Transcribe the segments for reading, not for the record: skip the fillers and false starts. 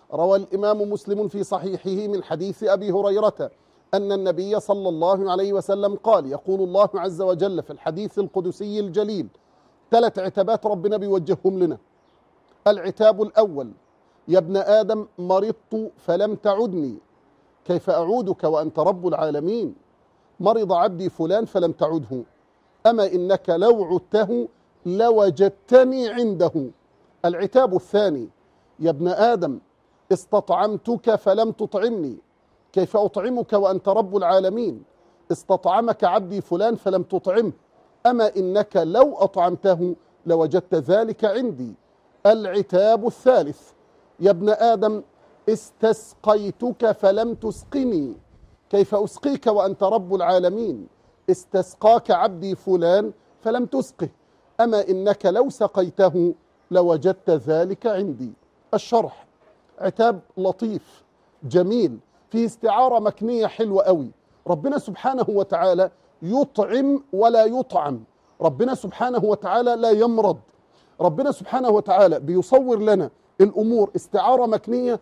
روى الإمام مسلم في صحيحه من حديث أبي هريرة أن النبي صلى الله عليه وسلم قال: يقول الله عز وجل في الحديث القدسي الجليل، 3 عتابات ربنا بيوجههم لنا. العتاب الأول: يا ابن آدم مرضت فلم تعدني، كيف أعودك وأنت رب العالمين؟ مرض عبدي فلان فلم تعده، أما إنك لو عدته لوجدتني عنده. العتاب الثاني: يا ابن آدم استطعمتك فلم تطعمني، كيف أطعمك وأنت رب العالمين؟ استطعمك عبدي فلان فلم تطعمه، أما إنك لو أطعمته لوجدت ذلك عندي. العتاب الثالث: يا ابن آدم استسقيتك فلم تسقني، كيف أسقيك وأنت رب العالمين؟ استسقاك عبدي فلان فلم تسقه، أما إنك لو سقيته لوجدت ذلك عندي. الشرح: عتاب لطيف جميل فيه استعارة مكنية حلوة قوي. ربنا سبحانه وتعالى يطعم ولا يطعم، ربنا سبحانه وتعالى لا يمرض، ربنا سبحانه وتعالى بيصور لنا الأمور استعارة مكنية،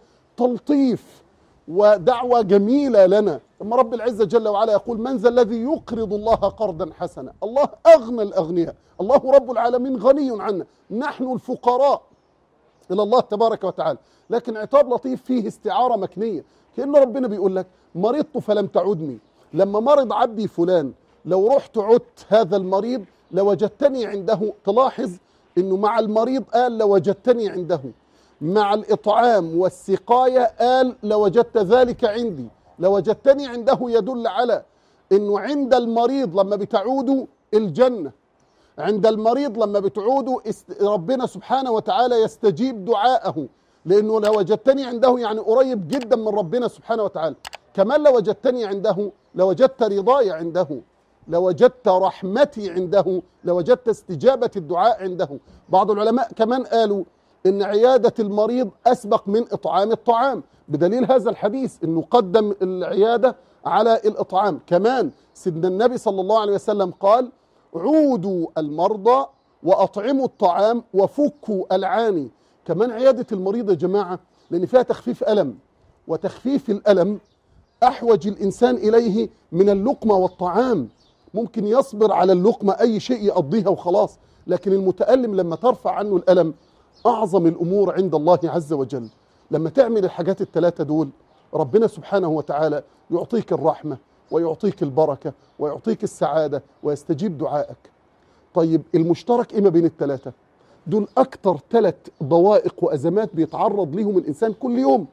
تلطيف ودعوة جميلة لنا. لما رب العزة جل وعلا يقول: من ذا الذي يقرض الله قرضا حسنا؟ الله أغنى الأغنياء، الله رب العالمين غني عنا، نحن الفقراء إلى الله تبارك وتعالى. لكن عتاب لطيف فيه استعارة مكنية، كأن ربنا بيقول لك: مرضت فلم تعدني، لما مرض عبدي فلان لو رحت عدت هذا المريض لوجدتني عنده. تلاحظ أنه مع المريض قال لوجدتني عنده، مع الإطعام والسقاية قال لوجدت ذلك عندي. لوجدتني عنده يدل على أنه عند المريض لما بتعودوا الجنة، عند المريض لما بتعودوا ربنا سبحانه وتعالى يستجيب دعاءه، لأنه لوجدتني عنده يعني قريب جدا من ربنا سبحانه وتعالى. كمان لوجدتني عنده لوجدت رضاي عنده، لوجدت رحمتي عنده، لوجدت استجابة الدعاء عنده. بعض العلماء كمان قالوا إن عيادة المريض أسبق من إطعام الطعام، بدليل هذا الحديث إنه قدم العيادة على الإطعام. كمان سيدنا النبي صلى الله عليه وسلم قال: عودوا المرضى وأطعموا الطعام وفكوا العاني. كمان عيادة المريض يا جماعة لأن فيها تخفيف ألم، وتخفيف الألم أحوج الإنسان إليه من اللقمة والطعام. ممكن يصبر على اللقمة أي شيء يقضيها وخلاص، لكن المتألم لما ترفع عنه الألم أعظم الأمور عند الله عز وجل. لما تعمل الحاجات ال3 دول ربنا سبحانه وتعالى يعطيك الرحمة ويعطيك البركة ويعطيك السعادة ويستجيب دعائك. طيب المشترك إما بين ال3 دول؟ أكتر 3 ضوائق وأزمات بيتعرض لهم الإنسان كل يوم.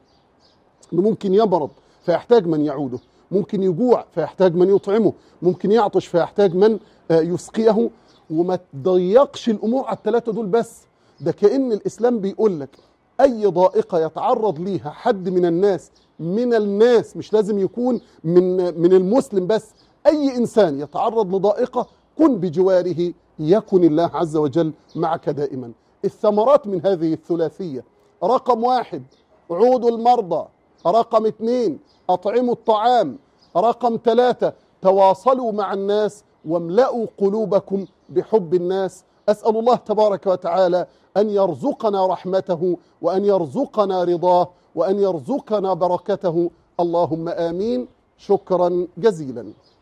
ممكن يمرض فيحتاج من يعوده، ممكن يجوع فيحتاج من يطعمه، ممكن يعطش فيحتاج من يسقيه. وما تضيقش الأمور على ال3 دول بس، ده كأن الإسلام بيقول لك أي ضائقة يتعرض ليها حد من الناس مش لازم يكون من المسلم بس، أي إنسان يتعرض لضائقة كن بجواره يكن الله عز وجل معك دائما. الثمرات من هذه الثلاثية: رقم 1 عودوا المرضى، رقم 2 أطعموا الطعام، رقم 3 تواصلوا مع الناس واملأوا قلوبكم بحب الناس. أسأل الله تبارك وتعالى أن يرزقنا رحمته وأن يرزقنا رضاه وأن يرزقنا بركته، اللهم آمين. شكرا جزيلا.